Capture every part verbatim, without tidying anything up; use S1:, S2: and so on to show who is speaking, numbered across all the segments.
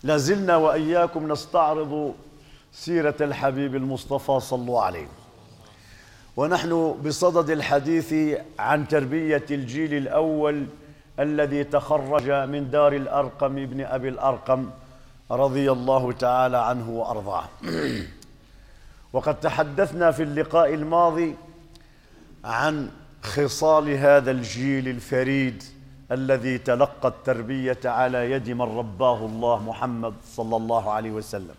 S1: لازلنا وإياكم نستعرض سيرة الحبيب المصطفى صلوا عليه، ونحن بصدد الحديث عن تربية الجيل الأول الذي تخرج من دار الأرقم ابن أبي الأرقم رضي الله تعالى عنه وأرضاه. وقد تحدثنا في اللقاء الماضي عن خصال هذا الجيل الفريد الذي تلقى التربية على يد من رباه الله محمد صلى الله عليه وسلم.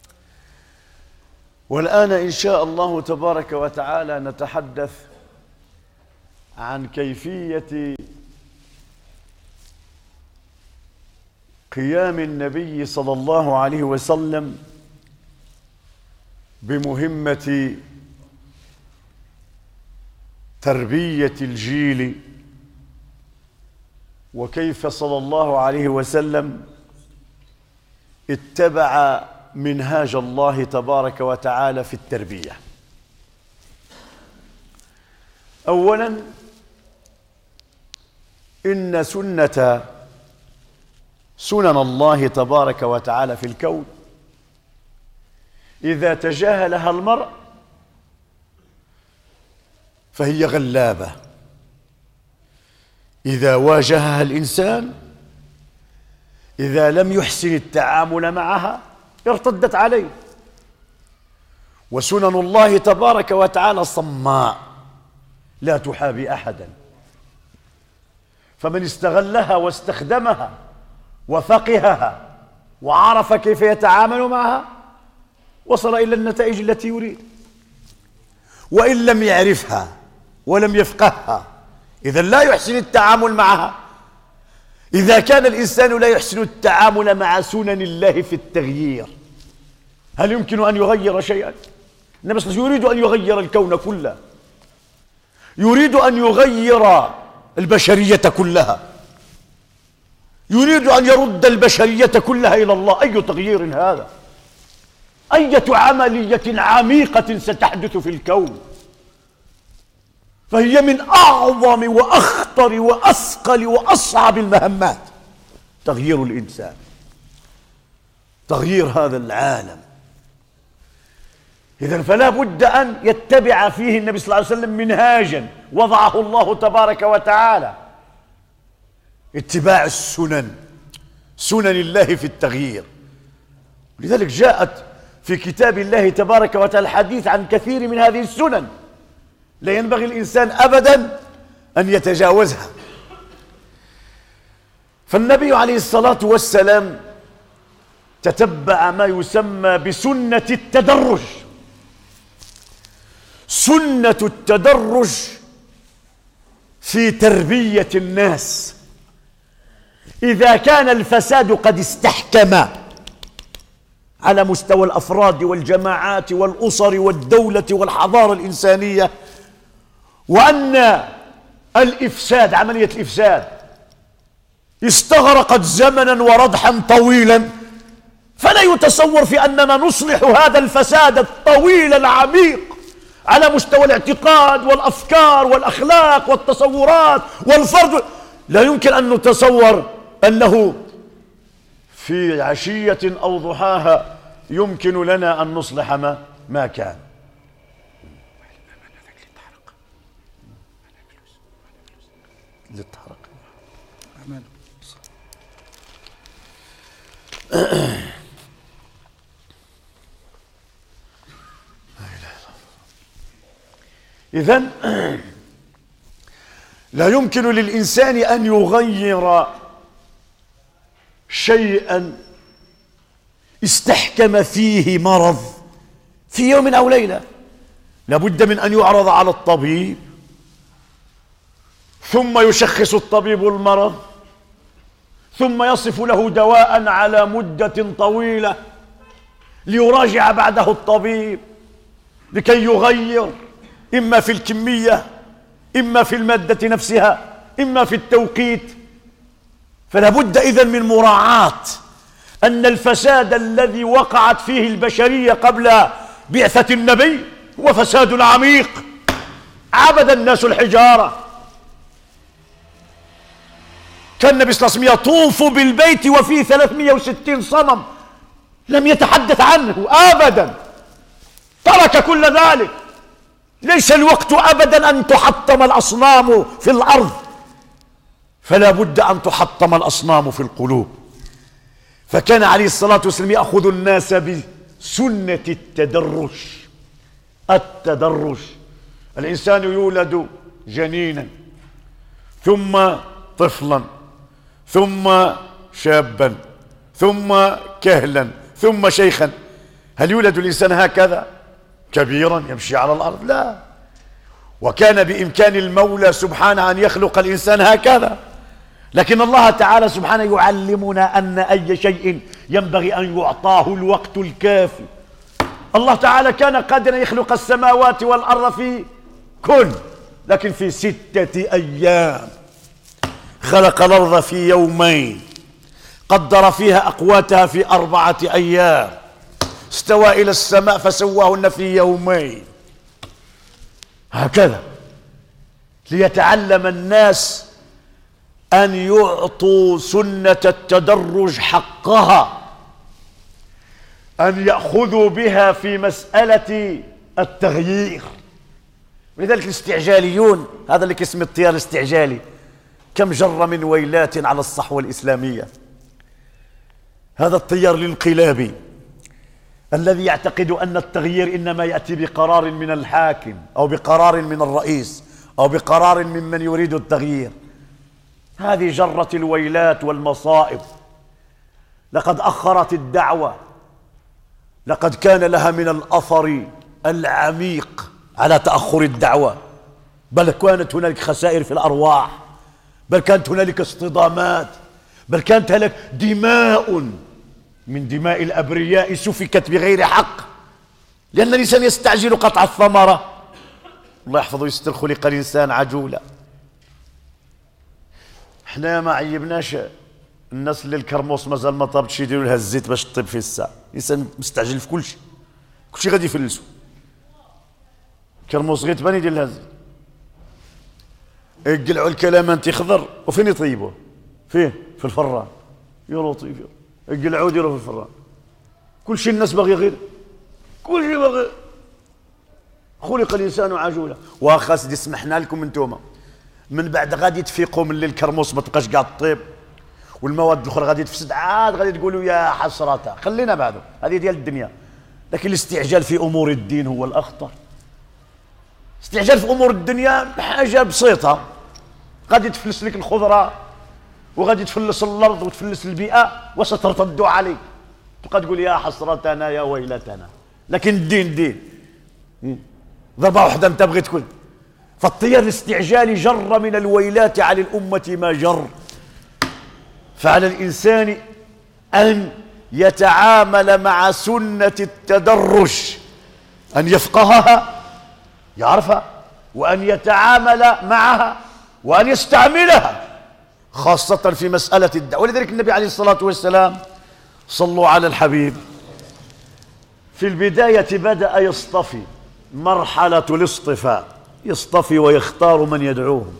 S1: والآن إن شاء الله تبارك وتعالى نتحدث عن كيفية قيام النبي صلى الله عليه وسلم بمهمة تربية الجيل، وكيف صلى الله عليه وسلم اتبع منهاج الله تبارك وتعالى في التربية. أولاً، إن سنة سنن الله تبارك وتعالى في الكون إذا تجاهلها المرء فهي غلابة، إذا واجهها الإنسان إذا لم يحسن التعامل معها ارتدت عليه. وسنن الله تبارك وتعالى صماء لا تحابي أحدا، فمن استغلها واستخدمها وفقهها وعرف كيف يتعامل معها وصل إلى النتائج التي يريد. وإن لم يعرفها ولم يفقهها إذا لا يحسن التعامل معها. إذا كان الإنسان لا يحسن التعامل مع سنن الله في التغيير، هل يمكن أن يغير شيئا؟ النبي صلى الله عليه وسلم يريد أن يغير الكون كله، يريد أن يغير البشرية كلها، يريد أن يرد البشرية كلها إلى الله. أي تغيير هذا؟ أية عملية عميقة ستحدث في الكون؟ فهي من أعظم وأخطر وأثقل وأصعب المهمات، تغيير الإنسان، تغيير هذا العالم. إذن فلا بد أن يتبع فيه النبي صلى الله عليه وسلم منهاجا وضعه الله تبارك وتعالى، اتباع السنن، سنن الله في التغيير. لذلك جاءت في كتاب الله تبارك وتعالى الحديث عن كثير من هذه السنن لا ينبغي الإنسان أبدا أن يتجاوزها. فالنبي عليه الصلاة والسلام تتبع ما يسمى بسنة التدرج. سنة التدرج في تربية الناس. إذا كان الفساد قد استحكم على مستوى الأفراد والجماعات والأسر والدولة والحضارة الإنسانية، وأن الإفساد، عملية الإفساد استغرقت زمنا وردحا طويلا، فلا يتصور في أننا نصلح هذا الفساد الطويل العميق على مستوى الاعتقاد والأفكار والأخلاق والتصورات والفرد. لا يمكن أن نتصور أنه في عشية أو ضحاها يمكن لنا أن نصلح ما, ما كان. للتحرق إذن لا يمكن للإنسان أن يغير شيئا استحكم فيه مرض في يوم أو ليلة. لابد من أن يعرض على الطبيب، ثم يشخص الطبيب المرض، ثم يصف له دواء على مدة طويلة ليراجع بعده الطبيب لكي يغير، إما في الكمية، إما في المادة نفسها، إما في التوقيت. فلا بد إذن من مراعاة أن الفساد الذي وقعت فيه البشرية قبل بعثة النبي هو فساد عميق. عبد الناس الحجارة، كان النبي صلى الله عليه وسلم يطوف بالبيت وفيه ثلاثمئة وستين صنم، لم يتحدث عنه أبدا، ترك كل ذلك. ليس الوقت أبدا أن تحطم الأصنام في الأرض، فلا بد أن تحطم الأصنام في القلوب. فكان عليه الصلاة والسلام يأخذ الناس بسنة التدرج. التدرج، الإنسان يولد جنينا، ثم طفلا، ثم شابا، ثم كهلا، ثم شيخا. هل يولد الإنسان هكذا كبيرا يمشي على الأرض؟ لا. وكان بإمكان المولى سبحانه أن يخلق الإنسان هكذا، لكن الله تعالى سبحانه يعلمنا أن أي شيء ينبغي أن يعطاه الوقت الكافي. الله تعالى كان قادرا يخلق السماوات والأرض في كن، لكن في ستة أيام. خلق الأرض في يومين، قدر فيها أقواتها في أربعة أيام، استوى إلى السماء فسواهن في يومين. هكذا ليتعلم الناس أن يعطوا سنة التدرج حقها، أن يأخذوا بها في مسألة التغيير. ولذلك الاستعجاليون، هذا اللي اسمه التيار الاستعجالي، كم جر من ويلات على الصحوة الإسلامية. هذا التيار الانقلابي الذي يعتقد أن التغيير إنما يأتي بقرار من الحاكم أو بقرار من الرئيس أو بقرار ممن يريد التغيير. هذه جرة الويلات والمصائب. لقد أخرت الدعوة، لقد كان لها من الأثر العميق على تأخر الدعوة، بل كانت هنالك خسائر في الأرواح، بل كانت هنالك اصطدامات، بل كانت هنالك دماء من دماء الأبرياء سفكت بغير حق، لأن الإنسان يستعجل قطع الثمرة. الله يحفظه ويستر، خلق الإنسان عجولا. احنا ما عيبناش الناس اللي الكرموس مازال ما طابتش يديروا لها الزيت باش تطيب في الساعة. الإنسان مستعجل في كل شيء، كل شيء غادي يفلسوا. الكرموس غير تبان يدير لها الزيت، يقلعوا الكلام انت خضر، وفين يطيبوه؟ فين؟ في الفران. يا لطيف، يقلعوا يديروا في الفران. كل شيء الناس باغيه غير، كل شيء باغي. خلق الانسان عجولا. واخا سيدي سمحنا لكم انتوما، من بعد غادي تفيقوا من اللي الكرموس ما تبقاش قاعد طيب، والمواد الاخرى غادي تفسد، عاد غادي تقولوا يا حسرتها. خلينا بعده، هذه ديال الدنيا. لكن الاستعجال في امور الدين هو الاخطر. استعجال في امور الدنيا حاجه بسيطه، غادي تفلس لك الخضره وغادي تفلس الارض وتفلس البيئه وسترتد عليك، تبقى تقول يا حسرتنا يا ويلتنا. لكن الدين دين، ضربه واحده انت بغيت تكون. فالتيار الاستعجالي جر من الويلات على الامه ما جر. فعلى الانسان ان يتعامل مع سنه التدرج، ان يفقهها يعرفها، وأن يتعامل معها، وأن يستعملها، خاصة في مسألة الدعوة. ولذلك النبي عليه الصلاة والسلام، صلوا على الحبيب، في البداية بدأ يصطفي، مرحلة الاصطفاء، يصطفي ويختار من يدعوهم،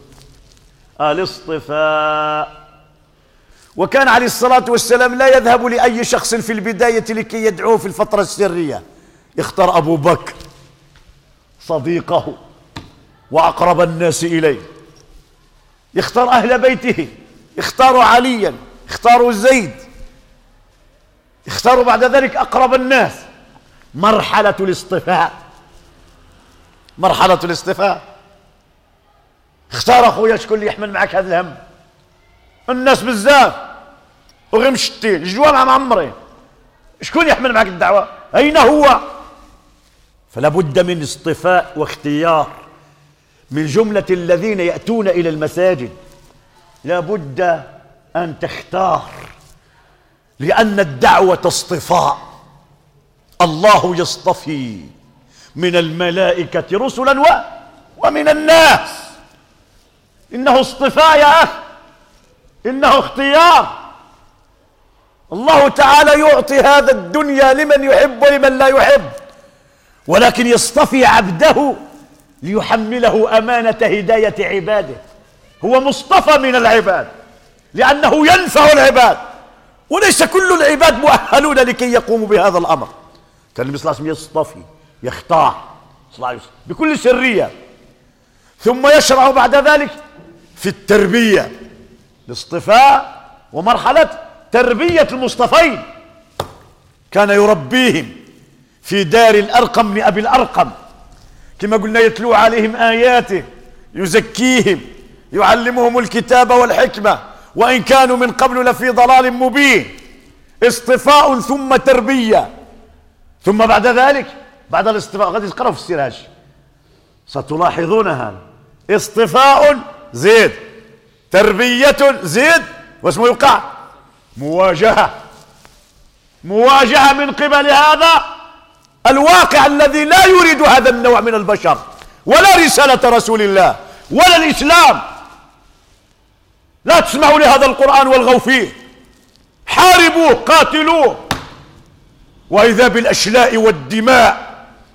S1: الاصطفاء. وكان عليه الصلاة والسلام لا يذهب لأي شخص في البداية لكي يدعوه في الفترة السرية، يختار أبو بكر صديقه وأقرب الناس إليه، يختار أهل بيته، يختار عليا، يختار زيد، يختار بعد ذلك أقرب الناس. مرحلة الاصطفاء، مرحلة الاصطفاء. اختار أخويا شكون اللي يحمل معك هذا الهم. الناس بزاف وغير مشتين، الجوامع معمرين، شكون يحمل معك الدعوة؟ أين هو؟ فلا بد من اصطفاء واختيار. من جملة الذين يأتون إلى المساجد لا بد أن تختار، لأن الدعوة اصطفاء. الله يصطفي من الملائكة رسلا و... ومن الناس. إنه اصطفاء يا أخي، إنه اختيار. الله تعالى يعطي هذا الدنيا لمن يحب ولمن لا يحب، ولكن يصطفي عبده ليحمله أمانة هداية عباده. هو مصطفى من العباد، لأنه ينفع العباد، وليس كل العباد مؤهلون لكي يقوموا بهذا الأمر. كان النبي صلى الله عليه وسلم يصطفي، يختار صلى الله عليه وسلم بكل سرية، ثم يشرع بعد ذلك في التربية، الاصطفاء ومرحلة تربية المصطفين. كان يربيهم في دار الأرقم لأبي الأرقم، كما قلنا يتلو عليهم آياته، يزكيهم، يعلمهم الكتاب والحكمة، وإن كانوا من قبل لفي ضلال مبين. اصطفاء ثم تربية، ثم بعد ذلك بعد الاصطفاء غادي تقرأوا في السراج ستلاحظون هذا. اصطفاء زيد، تربية زيد، واسمه يوقع مواجهة. مواجهة من قبل هذا الواقع الذي لا يريد هذا النوع من البشر، ولا رسالة رسول الله ولا الإسلام. لا تسمعوا لهذا القرآن والغوا فيه، حاربوه، قاتلوه. وإذا بالأشلاء والدماء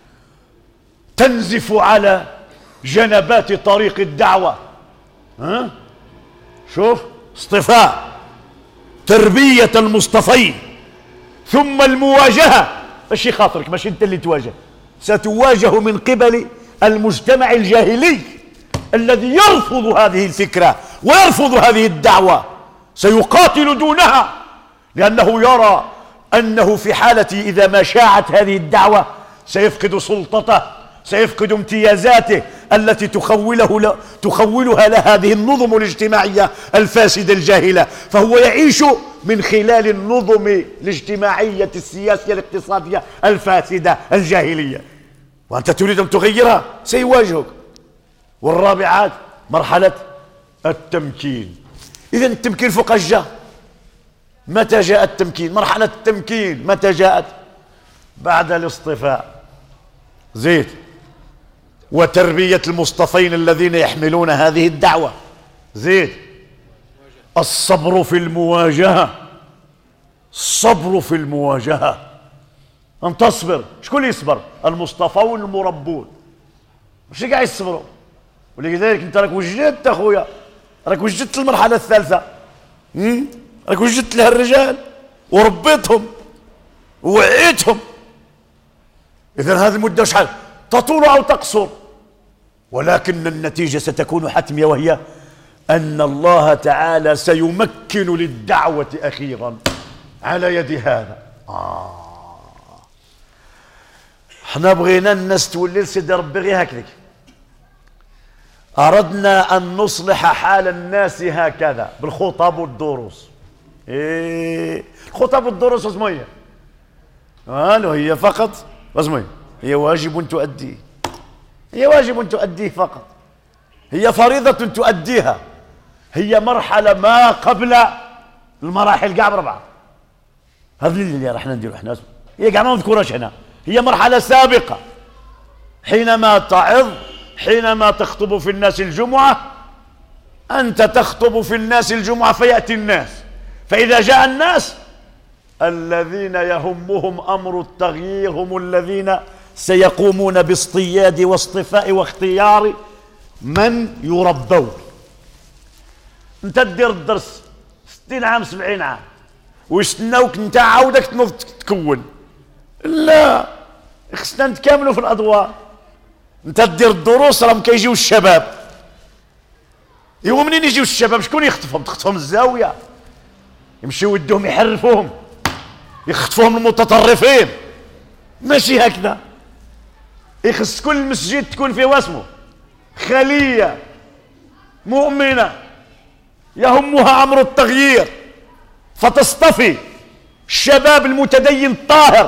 S1: تنزف على جنبات طريق الدعوة. ها؟ شوف، اصطفاء، تربية المصطفين، ثم المواجهة. ماشي خاطرك، ماشي انت اللي تواجه، ستواجه من قبل المجتمع الجاهلي الذي يرفض هذه الفكرة ويرفض هذه الدعوة، سيقاتل دونها، لأنه يرى أنه في حالة إذا ما شاعت هذه الدعوة سيفقد سلطته، سيفقد امتيازاته التي تخوله تخولها له هذه النظم الاجتماعية الفاسدة الجاهلة. فهو يعيش من خلال النظم الاجتماعية السياسية الاقتصادية الفاسدة الجاهلية، وأنت تريد أن تغيرها، سيواجهك. والرابعات مرحلة التمكين. إذن التمكين فوق الجاه. متى جاء التمكين؟ مرحلة التمكين متى جاءت؟ بعد الاصطفاء زيد، وتربية المصطفين الذين يحملون هذه الدعوة زيد. الصبر في المواجهة، الصبر في المواجهة، أن تصبر. شكون يصبر؟ المصطفون المربون، ماشي قاعد يصبروا. ولذلك انت راك وجدت اخويا، راك وجدت المرحلة الثالثة، راك وجدت لها الرجال وربيتهم ووعيتهم. إذن هذه المدة شحال؟ تطول أو تقصر، ولكن النتيجة ستكون حتمية، وهي أن الله تعالى سيمكن للدعوة أخيرا على يد هذا. آه. احنا بغينا الناس تولي لسيدي ربي غير هكذاك، أردنا أن نصلح حال الناس هكذا بالخطب والدروس. إيه الخطب والدروس اسمه هي؟ قالوا هي فقط اسمه هي واجب تؤديه، هي واجب تؤديه فقط، هي فريضة تؤديها، هي مرحلة ما قبل المراحل كاع بربعة. هذا اللي راحنا نديرو احنا، هي كاع ما نذكرهاش هنا، هي مرحلة سابقة. حينما تعظ، حينما تخطب في الناس الجمعة، أنت تخطب في الناس الجمعة فيأتي الناس، فإذا جاء الناس الذين يهمهم أمر التغيير هم الذين سيقومون باصطياد واصطفاء واختيار من يربون. انت تدير الدرس ستين عام سبعين عام ويستناوك انت عاودك تنوض تكون، لا، خصنا نتكاملوا في الأدوار. انت تدير الدروس راهم كيجيو الشباب، ايوا منين يجيو الشباب؟ شكون يخطفهم؟ تخطفهم الزاوية، يمشيو يدوهم يحرفوهم، يخطفوهم المتطرفين، ماشي هكذا. يخص كل مسجد تكون فيه واسمه خلية مؤمنة يهمها أمر التغيير، فتصطفي الشباب المتدين الطاهر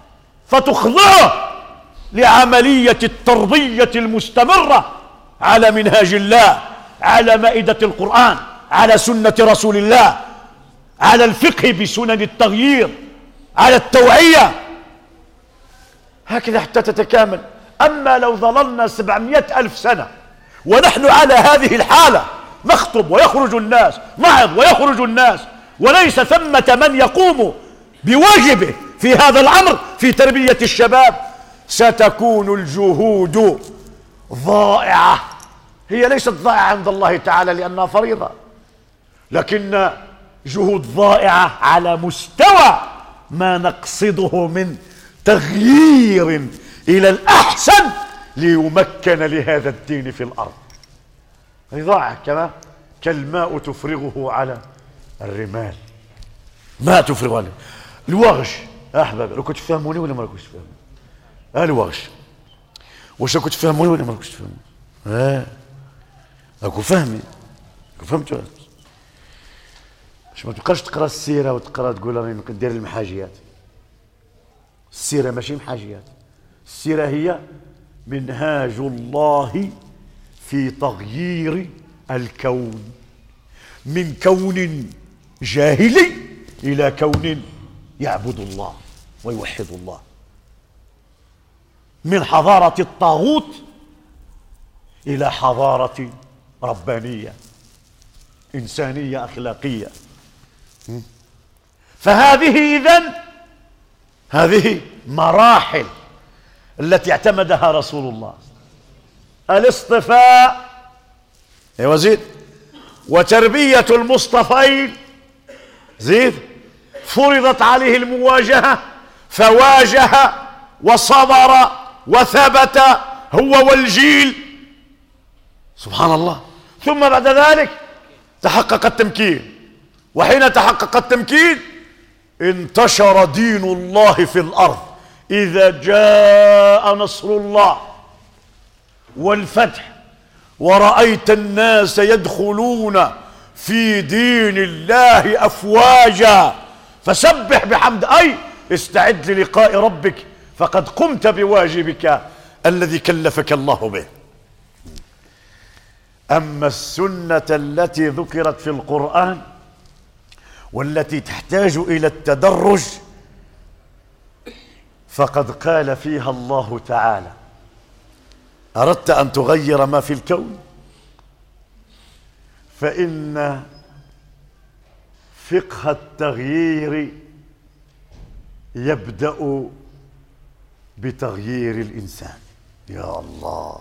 S1: فتخضعه لعملية التربية المستمرة على منهاج الله، على مائدة القرآن، على سنة رسول الله، على الفقه بسنن التغيير، على التوعية، هكذا حتى تتكامل. أما لو ظللنا سبعمائة ألف سنة ونحن على هذه الحالة، نخطب ويخرج الناس، نعظ ويخرج الناس، وليس ثمة من يقوم بواجبه في هذا الأمر في تربية الشباب، ستكون الجهود ضائعة. هي ليست ضائعة عند الله تعالى لأنها فريضة، لكن جهود ضائعة على مستوى ما نقصده من تغيير إلى الأحسن ليمكن لهذا الدين في الأرض. ضاع كما كالماء تفرغه على الرمال، ما تفرغ عليه. الوغش أحباب، لو كنت تفهموني ولا ما كنتش تفهموني؟ الوغش واش كنت تفهموني ولا ما كنتش تفهموني؟ اه راكو فاهمين، فهمتوا؟ باش ما تبقاش تقرا السيره وتقرا تقول راني ندير المحاجيات. السيره ماشي محاجيات، السيره هي منهاج الله في تغيير الكون، من كون جاهلي الى كون يعبد الله ويوحد الله، من حضاره الطاغوت الى حضاره ربانيه انسانيه اخلاقيه. فهذه إذن هذه مراحل التي اعتمدها رسول الله. الاصطفاء ايوا زيد، وتربية المصطفين زيد، فرضت عليه المواجهة فواجه وصبر وثبت هو والجيل، سبحان الله. ثم بعد ذلك تحقق التمكين، وحين تحقق التمكين انتشر دين الله في الأرض. إذا جاء نصر الله والفتح ورأيت الناس يدخلون في دين الله أفواجا فسبح بحمد، أي استعد للقاء ربك فقد قمت بواجبك الذي كلفك الله به. أما السنة التي ذكرت في القرآن والتي تحتاج إلى التدرج فقد قال فيها الله تعالى: أردت أن تغير ما في الكون فإن فقه التغيير يبدأ بتغيير الإنسان. يا الله،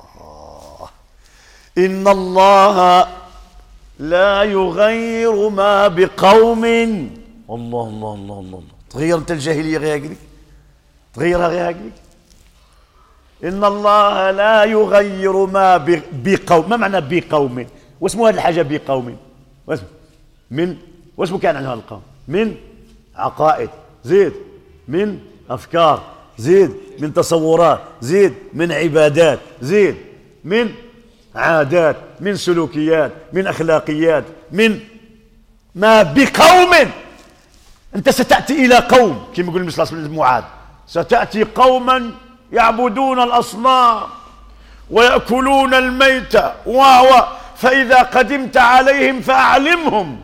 S1: إن الله لا يغير ما بقوم. الله الله الله الله, الله. تغير انت الجاهلية غير هكذا، تغيرها غير هكذا. إن الله لا يغير ما بقوم. ما معنى بقوم؟ واسمه هذه الحاجة بقوم؟ واسمه من واسمه كان عن هذا القوم؟ من عقائد زيد، من أفكار زيد، من تصورات زيد، من عبادات زيد، من عادات، من سلوكيات، من أخلاقيات، من ما بقوم. أنت ستأتي إلى قوم كما يقول النبي صلى الله عليه وسلم معاذ: ستأتي قوما يعبدون الأصنام ويأكلون الميت وهو فإذا قدمت عليهم فأعلمهم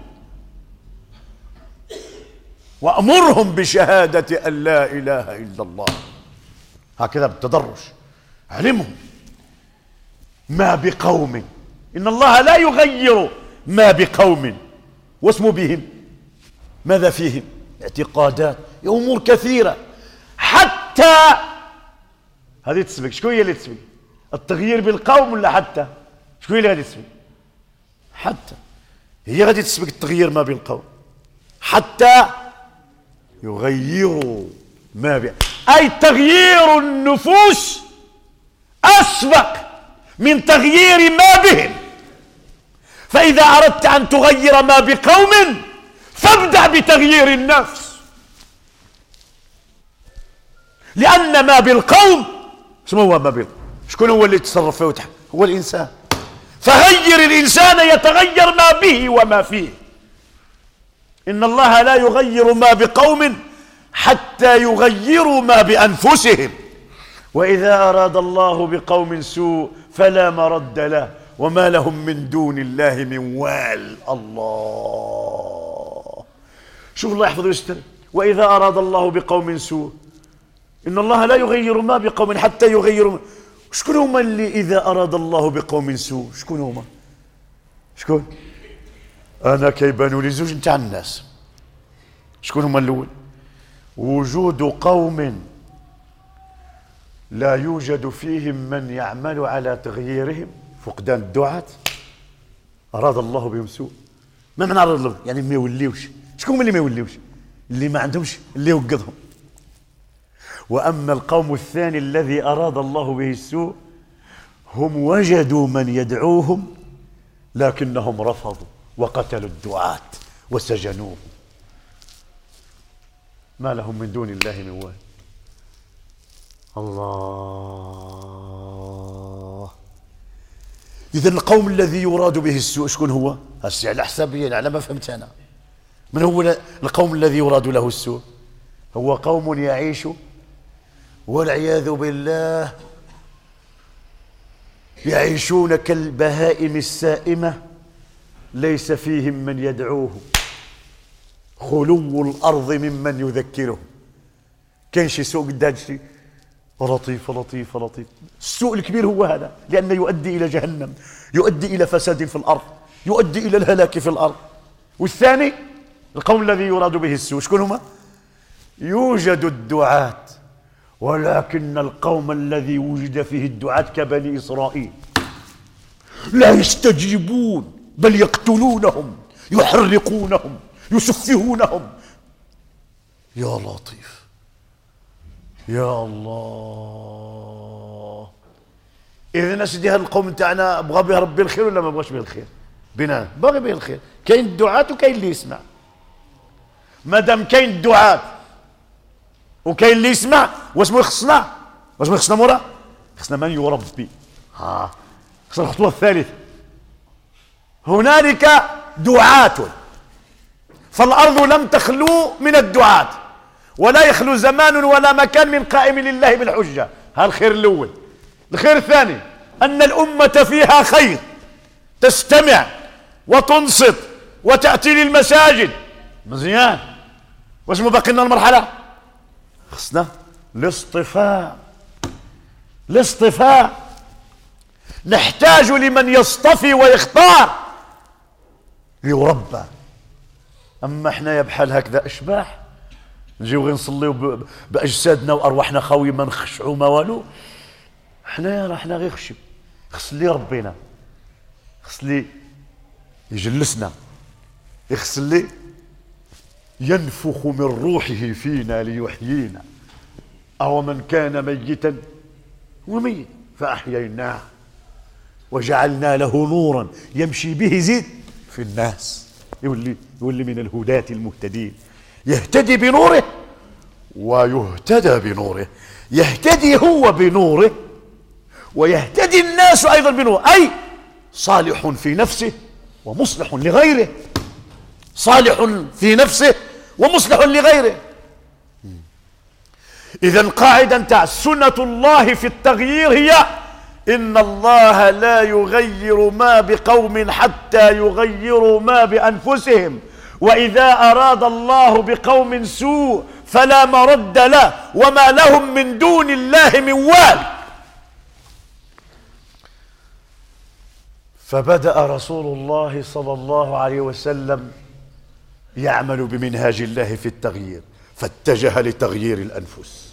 S1: وأمرهم بشهادة أن لا إله إلا الله. هكذا بالتدرج، علمهم ما بقوم. إن الله لا يغير ما بقوم. واسمه بهم ماذا فيهم؟ اعتقادات، أمور كثيرة. حتى هذه تسبق. شكون هي اللي تسبق؟ التغيير بالقوم ولا حتى؟ شكون هي اللي غادي تسبق؟ حتى هي غادي تسبق التغيير ما بين القوم، حتى يغيروا ما بين، أي تغيير النفوس أسبق من تغيير ما بهم. فإذا أردت أن تغير ما بقوم فابدأ بتغيير النفس، لأن ما بالقوم شنو هو ما بالقوم؟ شكون هو اللي يتصرف فيه؟ هو الإنسان. فغير الإنسان يتغير ما به وما فيه. إن الله لا يغير ما بقوم حتى يغيروا ما بأنفسهم، وإذا أراد الله بقوم سوء فلا مرد له وما لهم من دون الله من وال. الله، شوف الله يحفظ ويستر. وإذا أراد الله بقوم سوء، إن الله لا يغير ما بقوم حتى يغيروا. شكون هما اللي إذا أراد الله بقوم سوء؟ شكون هما؟ شكون؟ أنا كيبانوا لي زوج نتاع الناس. شكون هما الأول؟ وجود قوم لا يوجد فيهم من يعمل على تغييرهم، فقدان الدعاة، أراد الله بهم سوء. ما معنى له؟ يعني ما يوليوش. شكون اللي ما يوليوش؟ اللي ما عندهمش اللي يوقظهم. وأما القوم الثاني الذي أراد الله به السوء هم وجدوا من يدعوهم لكنهم رفضوا وقتلوا الدعاة وسجنوهم. ما لهم من دون الله من وال. الله. إذن القوم الذي يراد به السوء شكون هو؟ هسه على حسابي على ما فهمت أنا. من هو القوم الذي يراد له السوء؟ هو قوم يعيش والعياذ بالله يعيشون كالبهائم السائمة ليس فيهم من يدعوهم، خلو الأرض ممن يذكرهم. كاين شي سوء قداد شي لطيف لطيف لطيف. السوء الكبير هو هذا، لأنه يؤدي إلى جهنم، يؤدي إلى فساد في الأرض، يؤدي إلى الهلاك في الأرض. والثاني القوم الذي يراد به السوء شكون هما؟ يوجد الدعاة، ولكن القوم الذي وجد فيه الدعاة كبني إسرائيل لا يستجيبون، بل يقتلونهم، يحرقونهم، يسفهونهم. يا لطيف يا الله. إذن أسدي هذا القوم تاعنا بغى به ربي الخير ولا ما بغاش به الخير؟ بنا باغي به الخير. كاين الدعاة وكاين اللي يسمع. مادام كاين الدعاة وكاين اللي يسمع، واش بغي خصنا؟ واش بغي خصنا مورا؟ خصنا من يربي. ها خصنا الخطوة الثالثة. هنالك دعاة، فالأرض لم تخلو من الدعاة، ولا يخلو زمان ولا مكان من قائم لله بالحجة. هذا الخير الأول. الخير الثاني أن الأمة فيها خير، تستمع وتنصت وتأتي للمساجد. مزيان. واش باقي لنا المرحلة؟ خصنا الاصطفاء. الاصطفاء نحتاج لمن يصطفي ويختار ليربى. أما احنا بحال هكذا أشباح نجيو غير نصليو بأجسادنا وأرواحنا خاوية، ما نخشعوا ما والو. حنا راه حنا غير خشب. خص اللي ربينا، خص اللي يجلسنا، خص اللي ينفخ من روحه فينا ليحيينا. أو من كان ميتا وميت فأحييناه وجعلنا له نورا يمشي به زيد في الناس. يولي, يولي من الهداة المهتدين، يهتدي بنوره ويهتدى بنوره. يهتدي هو بنوره ويهتدي الناس أيضا بنوره، أي صالح في نفسه ومصلح لغيره. صالح في نفسه ومصلح لغيره. إذن قاعدة تاع سنة الله في التغيير هي إن الله لا يغير ما بقوم حتى يغيروا ما بأنفسهم، وإذا أراد الله بقوم سوء فلا مرد له وما لهم من دون الله من وال. فبدأ رسول الله صلى الله عليه وسلم يعمل بمنهاج الله في التغيير، فاتجه لتغيير الأنفس.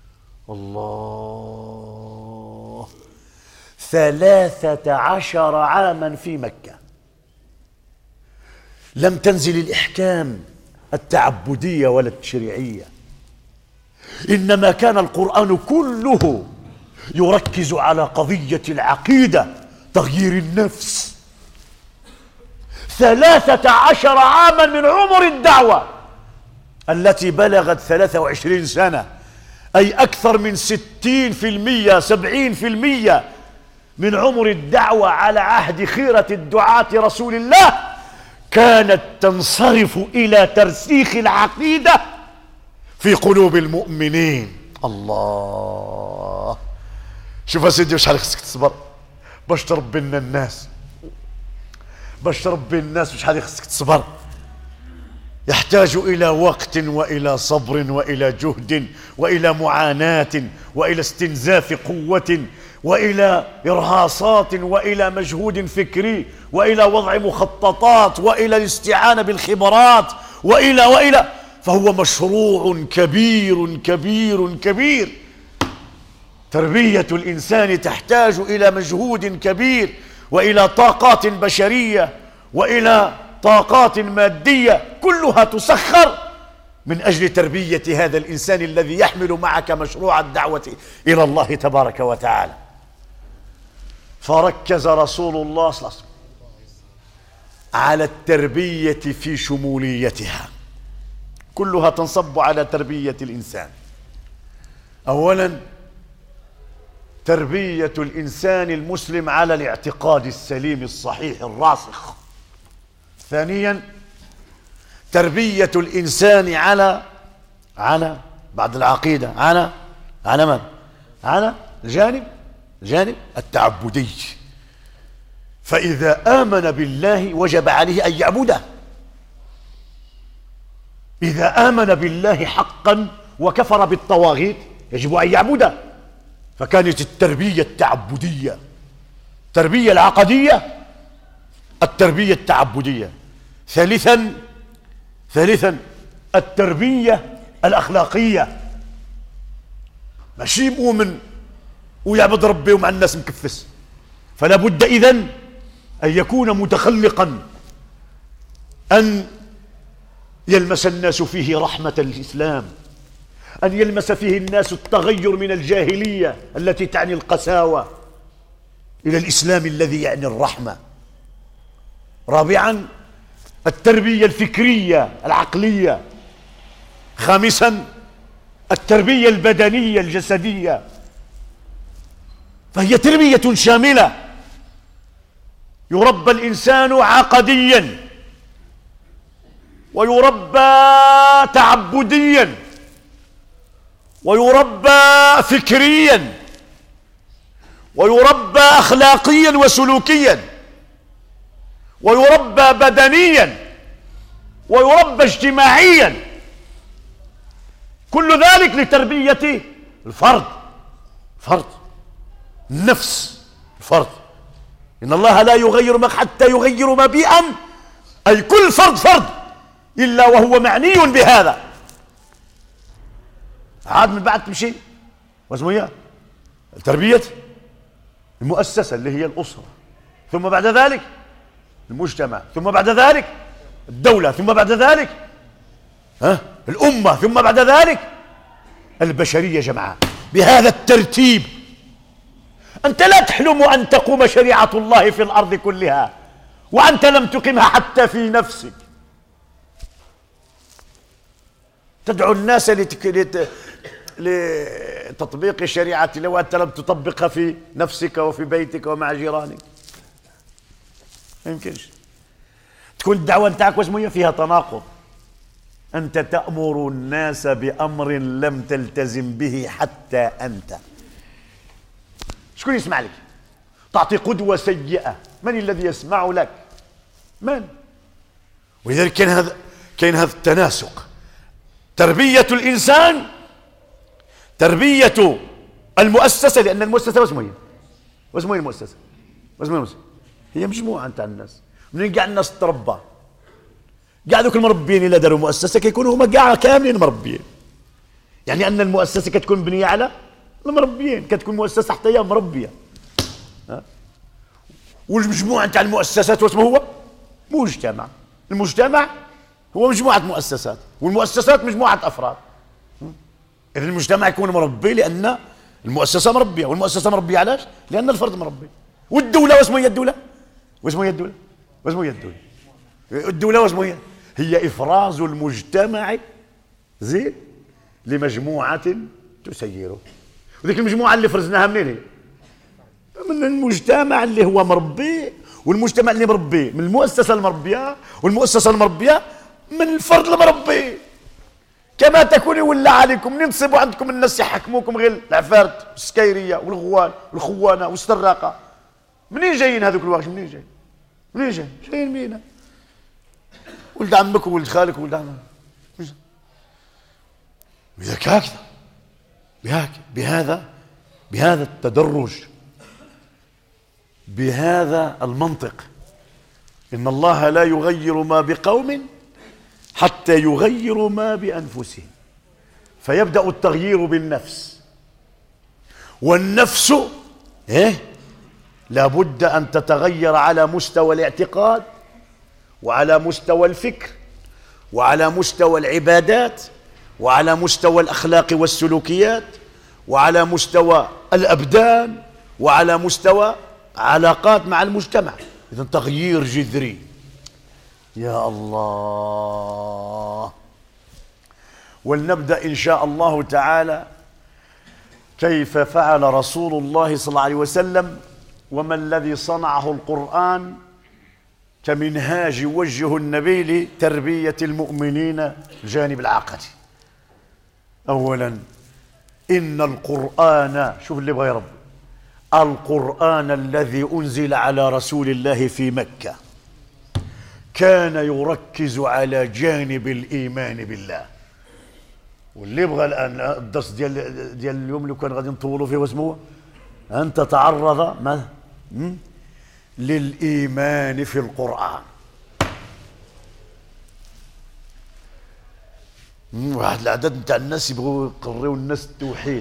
S1: الله. ثلاثة عشر عاما في مكة لم تنزل الإحكام التعبدية ولا التشريعية، إنما كان القرآن كله يركز على قضية العقيدة، تغيير النفس. ثلاثة عشر عاما من عمر الدعوة التي بلغت ثلاثة وعشرين سنة، أي أكثر من ستين في المية سبعين في المية من عمر الدعوة على عهد خيرة الدعاة رسول الله كانت تنصرف إلى ترسيخ العقيدة في قلوب المؤمنين. الله. شوف يا سيدي وشحال خصك تصبر باش تربي لنا الناس، باش تربي الناس وشحال خصك تصبر. يحتاج إلى وقت وإلى صبر وإلى جهد وإلى معاناة وإلى استنزاف قوة وإلى إرهاصات وإلى مجهود فكري وإلى وضع مخططات وإلى الاستعانة بالخبرات وإلى وإلى فهو مشروع كبير كبير كبير. تربية الإنسان تحتاج إلى مجهود كبير وإلى طاقات بشرية وإلى طاقات مادية كلها تسخر من أجل تربية هذا الإنسان الذي يحمل معك مشروع الدعوة إلى الله تبارك وتعالى. فركز رسول الله صلى الله عليه وسلم على التربية في شموليتها، كلها تنصب على تربية الإنسان. أولا تربية الإنسان المسلم على الاعتقاد السليم الصحيح الراسخ. ثانيا تربية الإنسان على على بعد العقيدة على على من؟ على الجانب الجانب التعبدي. فإذا آمن بالله وجب عليه أن يعبده، إذا آمن بالله حقا وكفر بالطواغيت يجب أن يعبده. فكانت التربية التعبدية، التربية العقدية، التربية التعبدية. ثالثا ثالثا التربية الأخلاقية. ماشي مؤمن ويعبد ربي ومع الناس مكفس، فلا بد إذن أن يكون متخلقا، أن يلمس الناس فيه رحمة الإسلام، أن يلمس فيه الناس التغير من الجاهلية التي تعني القساوة إلى الإسلام الذي يعني الرحمة. رابعا التربية الفكرية العقلية. خامسا التربية البدنية الجسدية. فهي تربية شاملة، يربى الإنسان عقديا ويربى تعبديا ويربى فكريا ويربى أخلاقيا وسلوكيا ويربى بدنيا ويربى اجتماعيا، كل ذلك لتربية الفرد، فرد النفس، الفرد. إن الله لا يغير ما حتى يغير ما بأن، أي كل فرد فرد إلا وهو معني بهذا. عاد من بعد تمشي واسمه ايه؟ تربية المؤسسة اللي هي الأسرة، ثم بعد ذلك المجتمع، ثم بعد ذلك الدولة، ثم بعد ذلك ها الأمة، ثم بعد ذلك البشرية جمعاء. بهذا الترتيب أنت لا تحلم أن تقوم شريعة الله في الأرض كلها وأنت لم تقمها حتى في نفسك. تدعو الناس لتك... لت... لتطبيق شريعة الله وأنت لم تطبقها في نفسك وفي بيتك ومع جيرانك. ما يمكنش. تكون الدعوة نتاعك واسمها فيها تناقض. أنت تأمر الناس بأمر لم تلتزم به حتى أنت. شكون يسمع لك؟ تعطي قدوة سيئة، من الذي يسمع لك؟ من؟ ولذلك كان هذا كان هذا التناسق. تربية الإنسان، تربية المؤسسة، لأن المؤسسة واسمه هي واسمه هي المؤسسة واسمه هي المؤسسة هي مجموعة نتاع الناس. منين قاع الناس تربى؟ قاع ذوك المربيين إلا داروا مؤسسة كيكونوا هما قاع كاملين مربيين. يعني أن المؤسسة كتكون بنية على المربيين، كتكون مؤسسة حتى هي مربية. ها؟ والمجموعة نتاع المؤسسات واسمه هو مجتمع. المجتمع هو مجموعة مؤسسات، والمؤسسات مجموعة أفراد. إذا المجتمع يكون مربي لأن المؤسسة مربية، والمؤسسة مربية علاش؟ لأن الفرد مربي. والدولة واسمه هي الدولة؟ واسمه هي الدولة؟ واسمه هي الدولة؟ الدولة واسمه هي؟ هي إفراز المجتمع زين لمجموعة تسيره. وذيك المجموعة اللي فرزناها منين هي؟ من المجتمع اللي هو مربي، والمجتمع اللي مربي من المؤسسة المربية، والمؤسسة المربية من الفرد المربي. كما تكون ولا عليكم ننصبوا عندكم الناس يحكموكم غير العفارت والسكيرية والغوال والخوانة والسراقة. منين جايين هذوك الواحد؟ منين جايين؟ منين جايين؟ جايين مينا ولد عمك وولد خالك وولد عمك. بذاك هكذا بهاك بهذا بهذا التدرج، بهذا المنطق. إن الله لا يغير ما بقوم حتى يغيروا ما بأنفسهم. فيبدأ التغيير بالنفس، والنفس إيه؟ لابد أن تتغير على مستوى الاعتقاد وعلى مستوى الفكر وعلى مستوى العبادات وعلى مستوى الأخلاق والسلوكيات وعلى مستوى الأبدان وعلى مستوى علاقات مع المجتمع. إذن تغيير جذري. يا الله. ولنبدأ إن شاء الله تعالى كيف فعل رسول الله صلى الله عليه وسلم، وما الذي صنعه القرآن كمنهاج يوجه النبي لتربية المؤمنين الجانب العقدي. أولا إن القرآن، شوف اللي بغى يربي، القرآن الذي أنزل على رسول الله في مكة كان يركز على جانب الإيمان بالله. واللي يبغى الآن الدرس ديال ديال اليوم اللي كان غادي نطولوا فيه واسمه أن تتعرض ما للإيمان في القرآن. واحد العدد نتاع الناس يبغوا يقريو الناس التوحيد،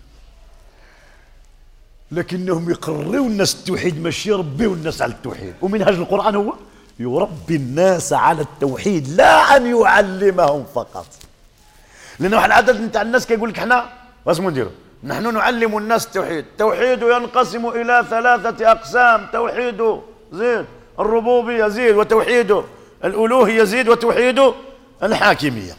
S1: لكنهم يقريو الناس التوحيد ماشي يربيو الناس على التوحيد. ومنهج القرآن هو يربي الناس على التوحيد لا أن يعلمهم فقط. لأن واحد العدد نتاع الناس كيقول لك حنا واسمو نديرو نحن نعلم الناس التوحيد. التوحيد ينقسم إلى ثلاثة أقسام: توحيد زيد الربوبية زيد، وتوحيد الألوهية زيد، وتوحيد الحاكمية.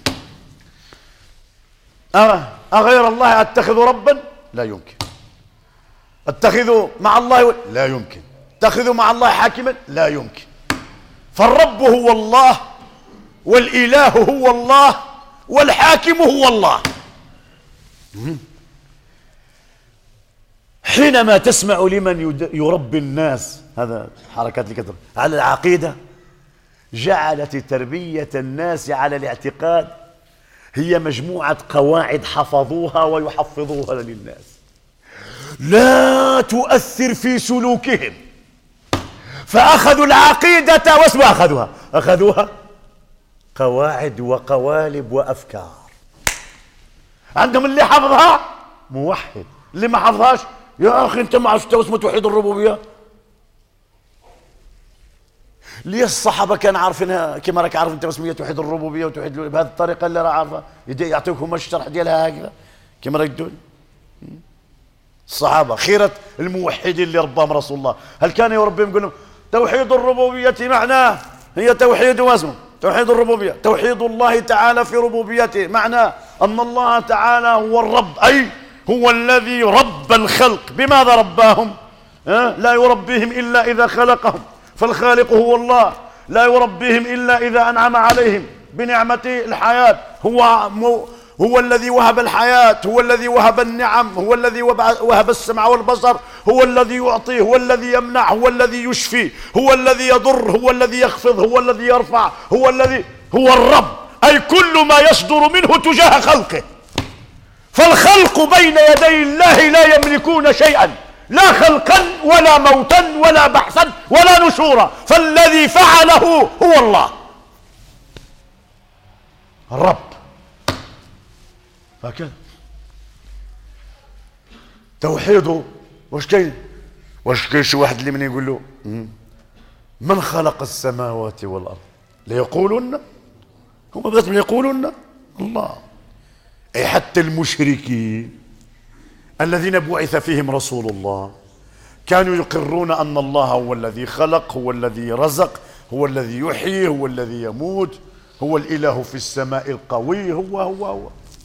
S1: أغير الله أتخذ ربا؟ لا يمكن. أتخذ مع الله؟ لا يمكن. أتخذ مع الله حاكما؟ لا يمكن. فالرب هو الله، والإله هو الله، والحاكم هو الله. حينما تسمع لمن يربي الناس، هذا حركات الكتب على العقيدة، جعلت تربية الناس على الاعتقاد هي مجموعة قواعد حفظوها ويحفظوها للناس، لا تؤثر في سلوكهم. فأخذوا العقيدة واسمع أخذوها أخذوها قواعد وقوالب وأفكار. عندهم اللي حفظها موحد، اللي ما حفظهاش يا أخي أنت ما عرفت اسمه توحيد الربوبية. ليه الصحابة كانوا عارفينها كما راك عارف أنت اسمية توحيد الربوبية وتوحيد بهذه الطريقة اللي راه عارفها، يعطيكم الشرح ديالها هكذا كما راك تقول. الصحابة خيرة الموحدين اللي رباهم رسول الله، هل كان يربيهم يقول لهم توحيد الربوبية معناه هي توحيد واسمه توحيد الربوبية، توحيد الله تعالى في ربوبيته معناه أن الله تعالى هو الرب، أي هو الذي رب الخلق. بماذا رباهم؟ أه؟ لا يربيهم إلا إذا خلقهم، فالخالق هو الله، لا يربيهم إلا إذا أنعم عليهم بنعمة الحياة. هو مو هو الذي وهب الحياة، هو الذي وهب النعم، هو الذي وهب السمع والبصر، هو الذي يعطي، هو الذي يمنع، هو الذي يشفي، هو الذي يضر، هو الذي يخفض، هو الذي يرفع، هو الذي هو الرب، أي كل ما يصدر منه تجاه خلقه. فالخلق بين يدي الله لا يملكون شيئا، لا خلقا ولا موتا ولا بحثا ولا نشورا، فالذي فعله هو الله الرب. هكذا توحيده. واش كاين واش كاين شي واحد اللي من يقول له من خلق السماوات والارض ليقولن، هم بدات من يقولن الله. اي حتى المشركين الذين بعث فيهم رسول الله كانوا يقرون ان الله هو الذي خلق، هو الذي رزق، هو الذي يحيي، هو الذي يموت، هو الاله في السماء القوي، هو هو هو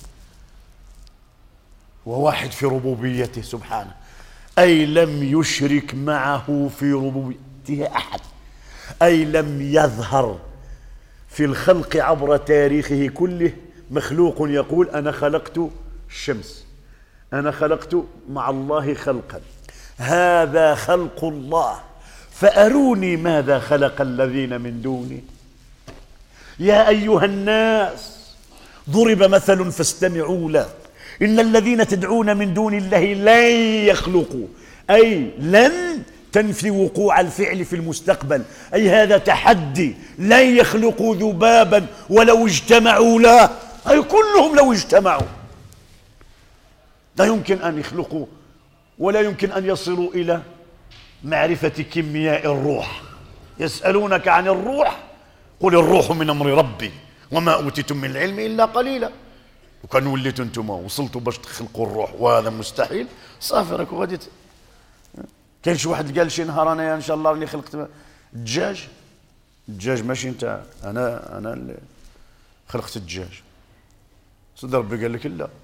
S1: وواحد في ربوبيته سبحانه، أي لم يشرك معه في ربوبيته أحد، أي لم يظهر في الخلق عبر تاريخه كله مخلوق يقول أنا خلقت الشمس، أنا خلقت مع الله خلقا، هذا خلق الله فأروني ماذا خلق الذين من دونه. يا أيها الناس ضرب مثل فاستمعوا له، إن الذين تدعون من دون الله لن يخلقوا، أي لن تنفي وقوع الفعل في المستقبل، أي هذا تحدي، لن يخلقوا ذبابا ولو اجتمعوا له، أي كلهم لو اجتمعوا لا يمكن أن يخلقوا ولا يمكن أن يصلوا إلى معرفة كيمياء الروح. يسألونك عن الروح قل الروح من أمر ربي وما أوتيتم من العلم إلا قليلا. وكان وليتوا انتم وصلتوا باش تخلقوا الروح وهذا مستحيل، صافي راكو غادي. كاين شي واحد قال شي نهار انايا ان شاء الله اللي خلقت الدجاج. الدجاج ماشي انت، انا انا اللي خلقت الدجاج. صدق ربي قال لك لا،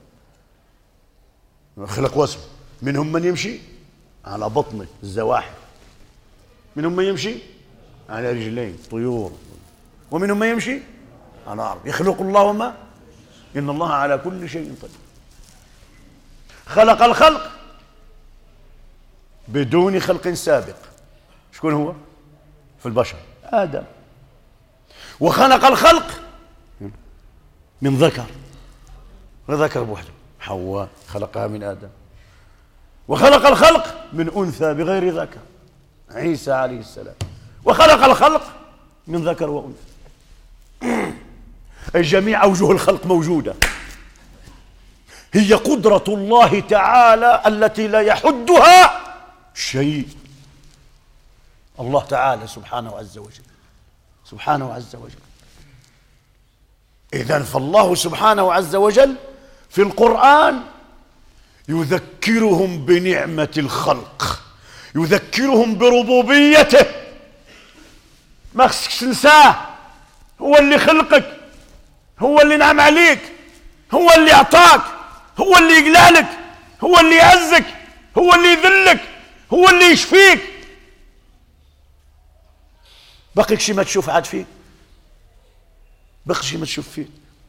S1: خلق واسم. منهم من يمشي على بطنه الزواحف، منهم من يمشي على رجلين طيور، ومنهم من يمشي على أرض. يخلق الله ما إن الله على كل شيء قدير. خلق الخلق بدون خلق سابق. شكون هو؟ في البشر آدم. وخلق الخلق من ذكر، ذكر بوحده حواء خلقها من آدم. وخلق الخلق من أنثى بغير ذكر عيسى عليه السلام. وخلق الخلق من ذكر وأنثى. أي جميع أوجه الخلق موجودة، هي قدرة الله تعالى التي لا يحدها شيء. الله تعالى سبحانه عز وجل، سبحانه عز وجل. إذن فالله سبحانه عز وجل في القرآن يذكرهم بنعمة الخلق، يذكرهم بربوبيته. ما خصكش تنساه، هو اللي خلقك، هو اللي نعم عليك، هو اللي أعطاك، هو اللي يقلالك، هو اللي يعزك، هو اللي يذلك، هو اللي يشفيك. بقيك شي ما تشوف عاد فيه، بقي شي ما تشوف فيه.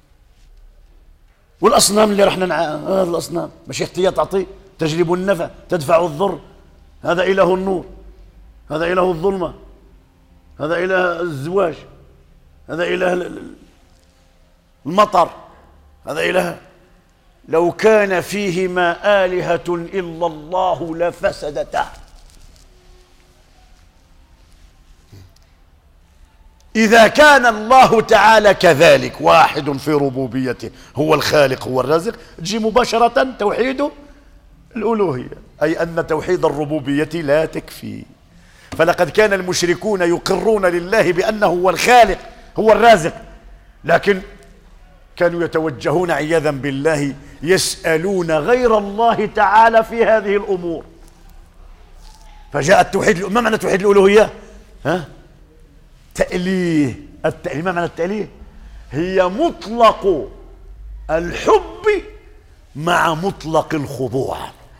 S1: والأصنام اللي رحنا نع... آه الأصنام ماشي حتى هي تعطي، تجلب النفع تدفع الضر. هذا إله النور، هذا إله الظلمة، هذا إله الزواج، هذا إله المطر، هذا إله. لو كان فيهما آلهة إلا الله لفسدتا. إذا كان الله تعالى كذلك واحد في ربوبيته، هو الخالق هو الرازق، تجي مباشرة توحيد الألوهية، أي أن توحيد الربوبية لا تكفي. فلقد كان المشركون يقرون لله بأنه هو الخالق هو الرازق، لكن كانوا يتوجهون عياذا بالله يسألون غير الله تعالى في هذه الأمور. فجاء التوحيد. ما معنى توحيد الألوهية؟ ها؟ تأليه. التأليه ما معنى التأليه؟ هي مطلق الحب مع مطلق الخضوع.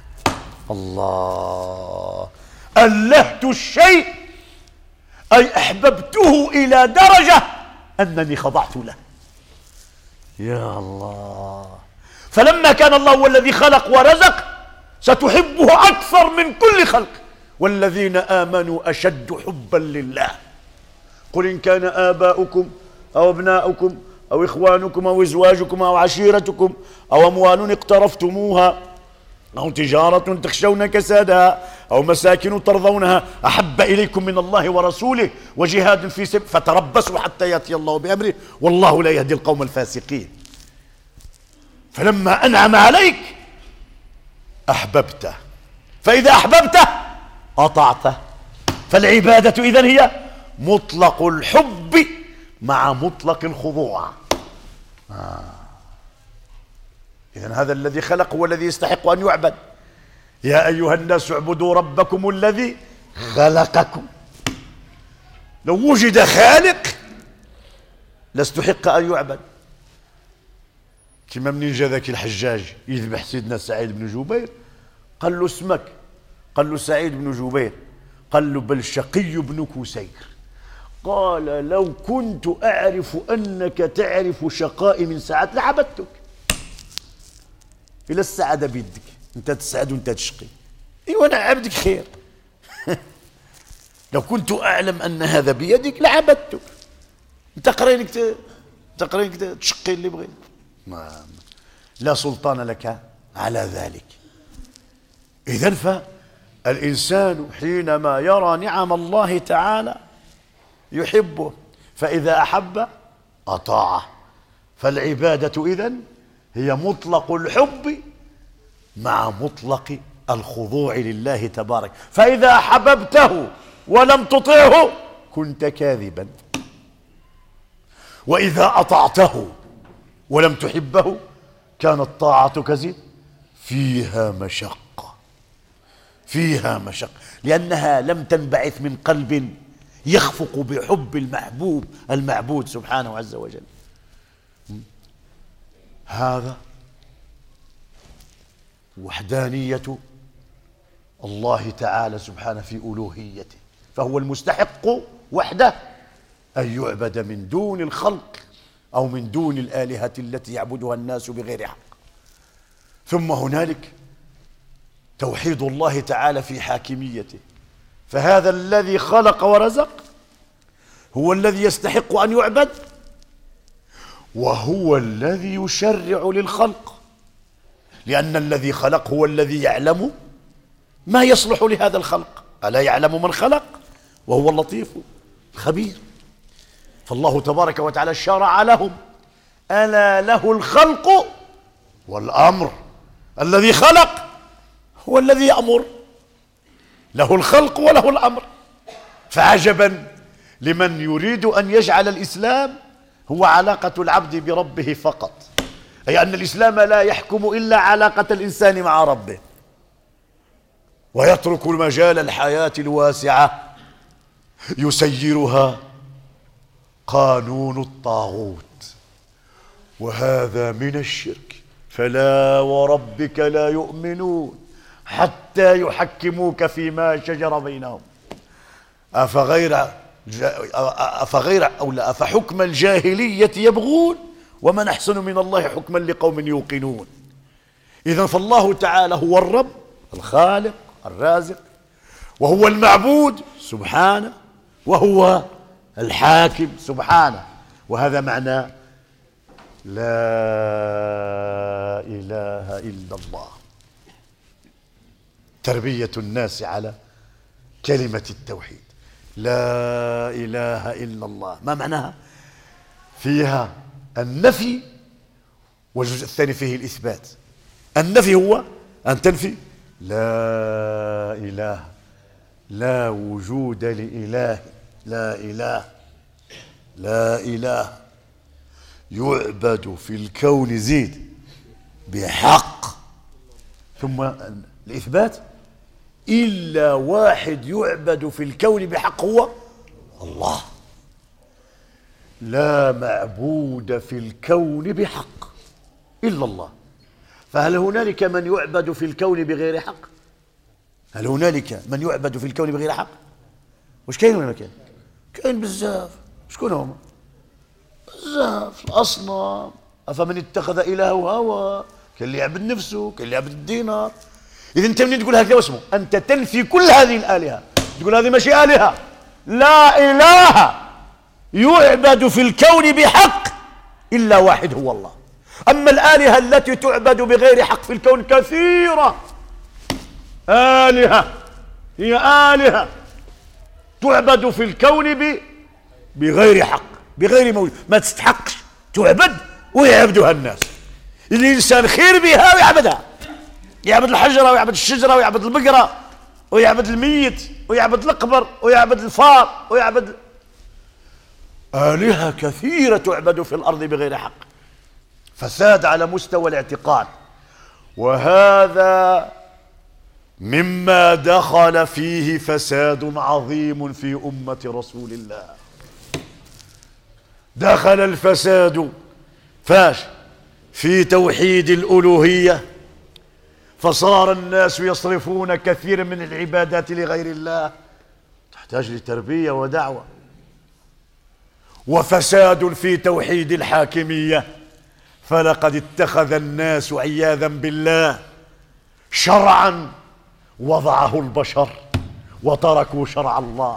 S1: الله، ألهت الشيء أي أحببته إلى درجة أنني خضعت له. يا الله. فلما كان الله هو الذي خلق ورزق ستحبه أكثر من كل خلق. والذين آمنوا أشد حبا لله. قل إن كان آباؤكم أو أبناؤكم أو إخوانكم أو إزواجكم أو عشيرتكم أو أموال اقترفتموها أو تجارة تخشون كسادها أو مساكن ترضونها أحب إليكم من الله ورسوله وجهاد في سبيله فتربصوا حتى يأتي الله بأمره والله لا يهدي القوم الفاسقين. فلما أنعم عليك أحببته، فإذا أحببته أطعته. فالعبادة إذن هي مطلق الحب مع مطلق الخضوع. آه. إذن هذا الذي خلق هو الذي يستحق أن يعبد. يا أيها الناس اعبدوا ربكم الذي خلقكم. لو وجد خالق لاستحق أن يعبد. كما منين جا ذاك الحجاج يذبح سيدنا سعيد بن جبير قال له اسمك؟ قال له سعيد بن جبير. قال له بل شقي بن كسير. قال لو كنت أعرف أنك تعرف شقائي من ساعات لعبدتك. إلى السعادة بيدك، أنت تسعد وأنت تشقي. إيوه أنا عبدك خير. لو كنت أعلم أن هذا بيدك لعبدتك. أنت قرينك تقرينك تشقي اللي بغيت. ما لا سلطان لك على ذلك. إذن فالإنسان حينما يرى نعم الله تعالى يحبه، فإذا أحب أطاعه. فالعبادة إذن هي مطلق الحب مع مطلق الخضوع لله تبارك. فإذا أحببته ولم تطعه كنت كاذبا. وإذا أطعته ولم تحبه كانت طاعتك زين فيها مشقة، فيها مشقة، لأنها لم تنبعث من قلب يخفق بحب المحبوب المعبود سبحانه عز وجل. هذا وحدانية الله تعالى سبحانه في ألوهيته، فهو المستحق وحده أن يعبد من دون الخلق أو من دون الآلهة التي يعبدها الناس بغير حق. ثم هنالك توحيد الله تعالى في حاكميته، فهذا الذي خلق ورزق هو الذي يستحق أن يعبد، وهو الذي يشرع للخلق، لأن الذي خلق هو الذي يعلم ما يصلح لهذا الخلق. ألا يعلم من خلق وهو اللطيف الخبير. فالله تبارك وتعالى شرع لهم، ألا له الخلق والأمر. الذي خلق هو الذي يأمر، له الخلق وله الأمر. فعجبا لمن يريد أن يجعل الإسلام هو علاقة العبد بربه فقط، أي أن الإسلام لا يحكم إلا علاقة الإنسان مع ربه، ويترك مجال الحياة الواسعة يسيرها قانون الطاغوت، وهذا من الشرك. فلا وربك لا يؤمنون حتى يحكموك فيما شجر بينهم أفغير أفغير أو لا أفحكم الجاهلية يبغون ومن أحسن من الله حكما لقوم يوقنون. إذن فالله تعالى هو الرب الخالق الرازق، وهو المعبود سبحانه، وهو الحاكم سبحانه. وهذا معنى لا إله إلا الله، تربية الناس على كلمة التوحيد. لا إله إلا الله ما معناها؟ فيها النفي، والجزء الثاني فيه الإثبات. النفي هو أن تنفي لا إله، لا وجود لإله، لا إله لا إله يعبد في الكون زيد بحق. ثم الإثبات إلا واحد يعبد في الكون بحق هو الله، لا معبود في الكون بحق إلا الله. فهل هنالك من يعبد في الكون بغير حق؟ هل هنالك من يعبد في الكون بغير حق؟ وش كاين ولا ما كاين؟ كاين بزاف. شكون هما؟ بزاف الأصنام. أفمن اتخذ إلهه هوى، كاين اللي يعبد نفسه، كاين اللي يعبد الدينار. إذا أنت منين تقول هكذا واسمه أنت تنفي كل هذه الآلهة، تقول هذه ماشي آلهة. لا إله يعبد في الكون بحق إلا واحد هو الله. أما الآلهة التي تعبد بغير حق في الكون كثيرة، آلهة هي آلهة تعبد في الكون ب... بغير حق، بغير موجود، ما تستحقش تعبد ويعبدها الناس. الإنسان خير بها ويعبدها، يعبد الحجرة ويعبد الشجرة ويعبد البقرة ويعبد الميت ويعبد القبر ويعبد الفار ويعبد آلهة كثيرة تعبد في الأرض بغير حق. فساد على مستوى الاعتقاد، وهذا مما دخل فيه فساد عظيم في أمة رسول الله. دخل الفساد فاش في توحيد الألوهية، فصار الناس يصرفون كثير من العبادات لغير الله، تحتاج لتربية ودعوة. وفساد في توحيد الحاكمية، فلقد اتخذ الناس عياذا بالله شرعا وضعه البشر وتركوا شرع الله.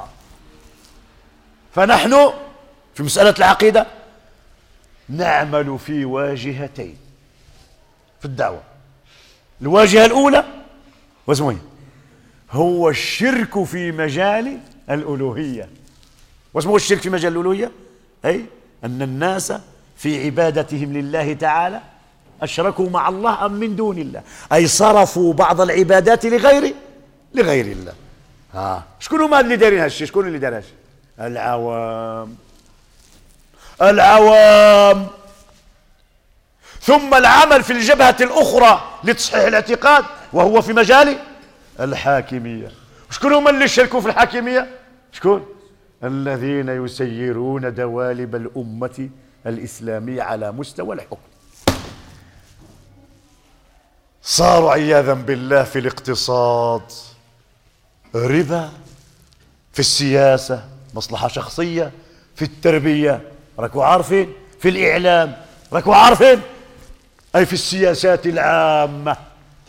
S1: فنحن في مسألة العقيدة نعمل في واجهتين في الدعوة. الواجهة الأولى واسمه هو الشرك في مجال الألوهية. واسمه الشرك في مجال الألوهية أي أن الناس في عبادتهم لله تعالى أشركوا مع الله أم من دون الله، أي صرفوا بعض العبادات لغير لغير الله. ها شكون هما اللي دايرين هالشيء؟ شكون اللي دار هالشيء؟ العوام. العوام. ثم العمل في الجبهة الأخرى لتصحيح الاعتقاد وهو في مجال الحاكمية. شكون هم اللي شاركوا في الحاكمية؟ شكون؟ الذين يسيرون دوالب الأمة الإسلامية على مستوى الحكم. صاروا عياذا بالله في الاقتصاد ربا، في السياسة مصلحة شخصية، في التربية راكوا عارفين، في الإعلام راكوا عارفين، أي في السياسات العامة.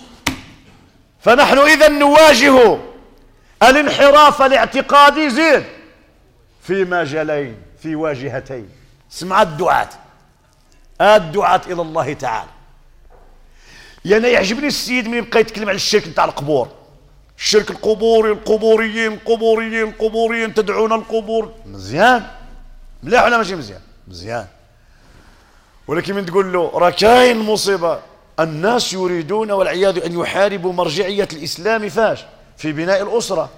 S1: فنحن إذن نواجه الانحراف الاعتقادي زين في مجالين، في واجهتين. اسمع الدعاة الدعاة إلى الله تعالى. يعني يعجبني السيد من يبقى يتكلم على الشرك نتاع القبور، الشرك القبوري، القبوريين القبوريين القبوريين تدعون القبور. مزيان، مليح ولا ماشي مزيان؟ مزيان. ولكن من تقول له راه كاين مصيبة، الناس يريدون والعياذ أن يحاربوا مرجعية الإسلام فاش؟ في بناء الأسرة.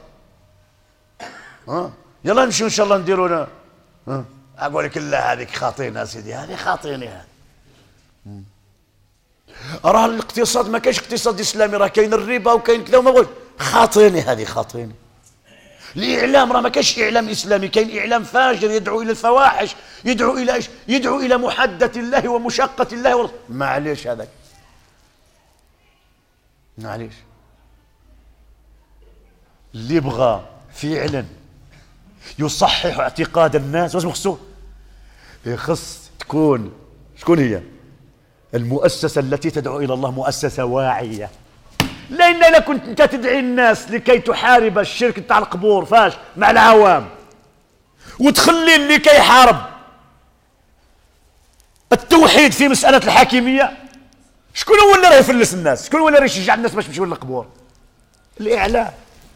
S1: ها يلا نمشيو إن شاء الله نديرونا. ها أقول لك لا هذيك خاطينا سيدي، هذه خاطيني هذه. راه الاقتصاد ما كاينش اقتصاد إسلامي، راه كاين الربا وكاين كذا وما بغيت. خاطيني هذه خاطيني. الإعلام راه ما كاينش إعلام إسلامي، كاين إعلام فاجر يدعو إلى الفواحش، يدعو إلى إيش؟ يدعو إلى محادة الله ومشاقة الله ورسوله. معليش هذاك، معليش. اللي بغى فعلا يصحح اعتقاد الناس واش خصو؟ يخص تكون شكون هي المؤسسة التي تدعو إلى الله؟ مؤسسة واعية. لأن إذا كنت أنت تدعي الناس لكي تحارب الشرك تاع القبور فاش مع العوام، وتخلي اللي كيحارب التوحيد في مسألة الحاكمية، شكون هو اللي راه يفلس الناس؟ شكون هو اللي راه يشجع الناس باش يمشيو للقبور؟ الإعلام.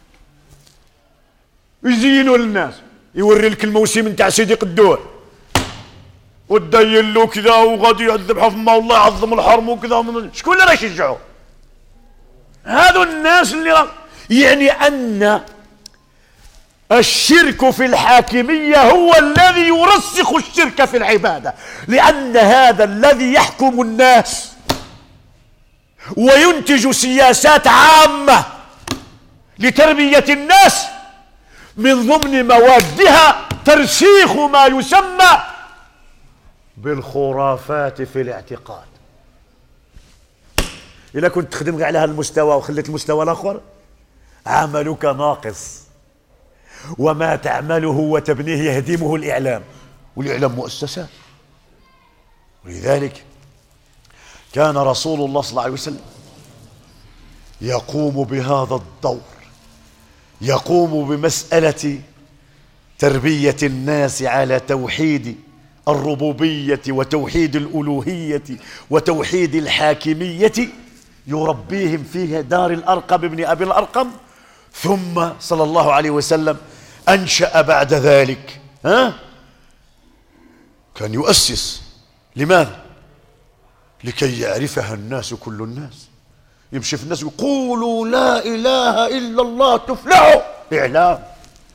S1: يزينوا للناس، يوري لك الموسم نتاع سيدي قدور وداين له كذا وغادي يذبحوا في الله والله يعظم الحرم وكذا. شكون اللي راه يشجعوا؟ هذو الناس اللي راه يعني أن الشرك في الحاكمية هو الذي يرسخ الشرك في العبادة، لأن هذا الذي يحكم الناس وينتج سياسات عامة لتربية الناس من ضمن موادها ترسيخ ما يسمى بالخرافات في الاعتقاد. إذا كنت تخدم على هذا المستوى وخليت المستوى الآخر عملك ناقص، وما تعمله وتبنيه يهدمه الإعلام، والإعلام مؤسسات. ولذلك كان رسول الله صلى الله عليه وسلم يقوم بهذا الدور، يقوم بمسألة تربية الناس على توحيد الربوبية وتوحيد الألوهية وتوحيد الحاكمية، يربيهم فيها دار الأرقم بن أبي الأرقم. ثم صلى الله عليه وسلم أنشأ بعد ذلك، ها كان يؤسس. لماذا؟ لكي يعرفها الناس، كل الناس يمشي في الناس يقولوا لا إله إلا الله تفلحوا. إعلام،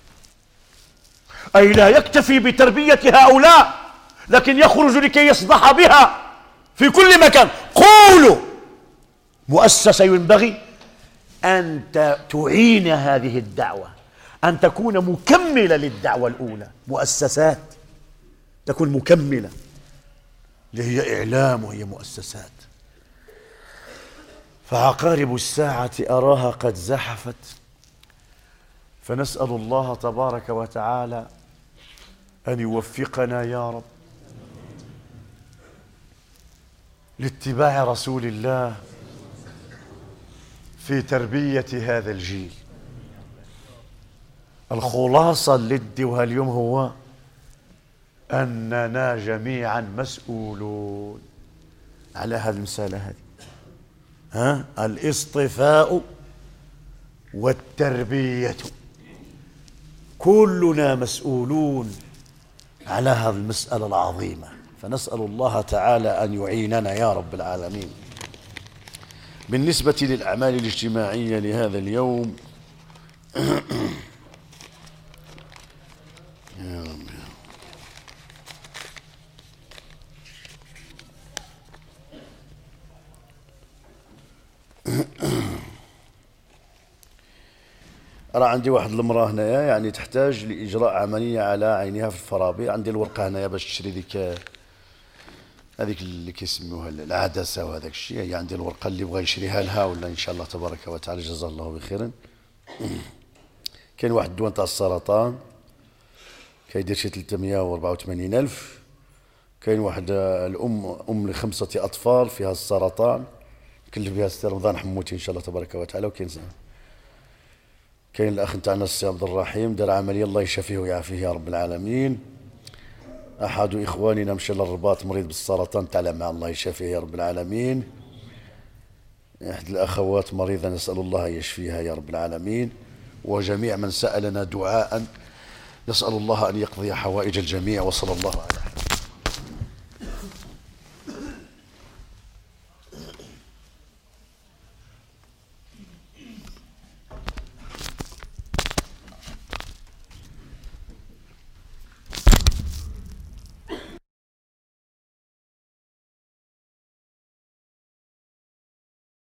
S1: أي لا يكتفي بتربية هؤلاء لكن يخرج لكي يصدح بها في كل مكان. قولوا مؤسسة ينبغي أن تعين هذه الدعوة، أن تكون مكملة للدعوة الأولى. مؤسسات تكون مكملة، اللي هي إعلام وهي مؤسسات. فعقارب الساعة أراها قد زحفت، فنسأل الله تبارك وتعالى أن يوفقنا يا رب لاتباع رسول الله في تربية هذا الجيل. الخلاصة اللي اديوها اليوم هو أننا جميعا مسؤولون على هذه المسألة هذه، ها الاصطفاء والتربية، كلنا مسؤولون على هذه المسألة العظيمة. فنسأل الله تعالى أن يعيننا يا رب العالمين. بالنسبة للأعمال الاجتماعية لهذا اليوم يا رب راه عندي واحد المراه هنايا يعني تحتاج لاجراء عمليه على عينها في الفرابي. عندي الورقه هنايا باش تشري ديك هذيك اللي كيسموها العدسه وهذاك الشيء. هي عندي الورقه اللي بغى يشريها لها ولا ان شاء الله تبارك وتعالى جزاه الله بخير. كاين واحد الدواء تاع السرطان كيدير شي ثلاثمائة وأربعة وثمانين ألف. كاين واحد الام ام لخمسه اطفال فيها السرطان كلف بها السي رمضان حموتي ان شاء الله تبارك وتعالى. وكاين كاين الاخ نتاعنا السي عبد الرحيم دار عمليه الله يشافيه ويعافيه يا رب العالمين. احد اخواننا مشى للرباط مريض بالسرطان تاع مع الله يشافيه يا رب العالمين. احد الاخوات مريضه نسال الله ان يشفيها يا رب العالمين. وجميع من سالنا دعاء نسال الله ان يقضي حوائج الجميع. وصلى الله على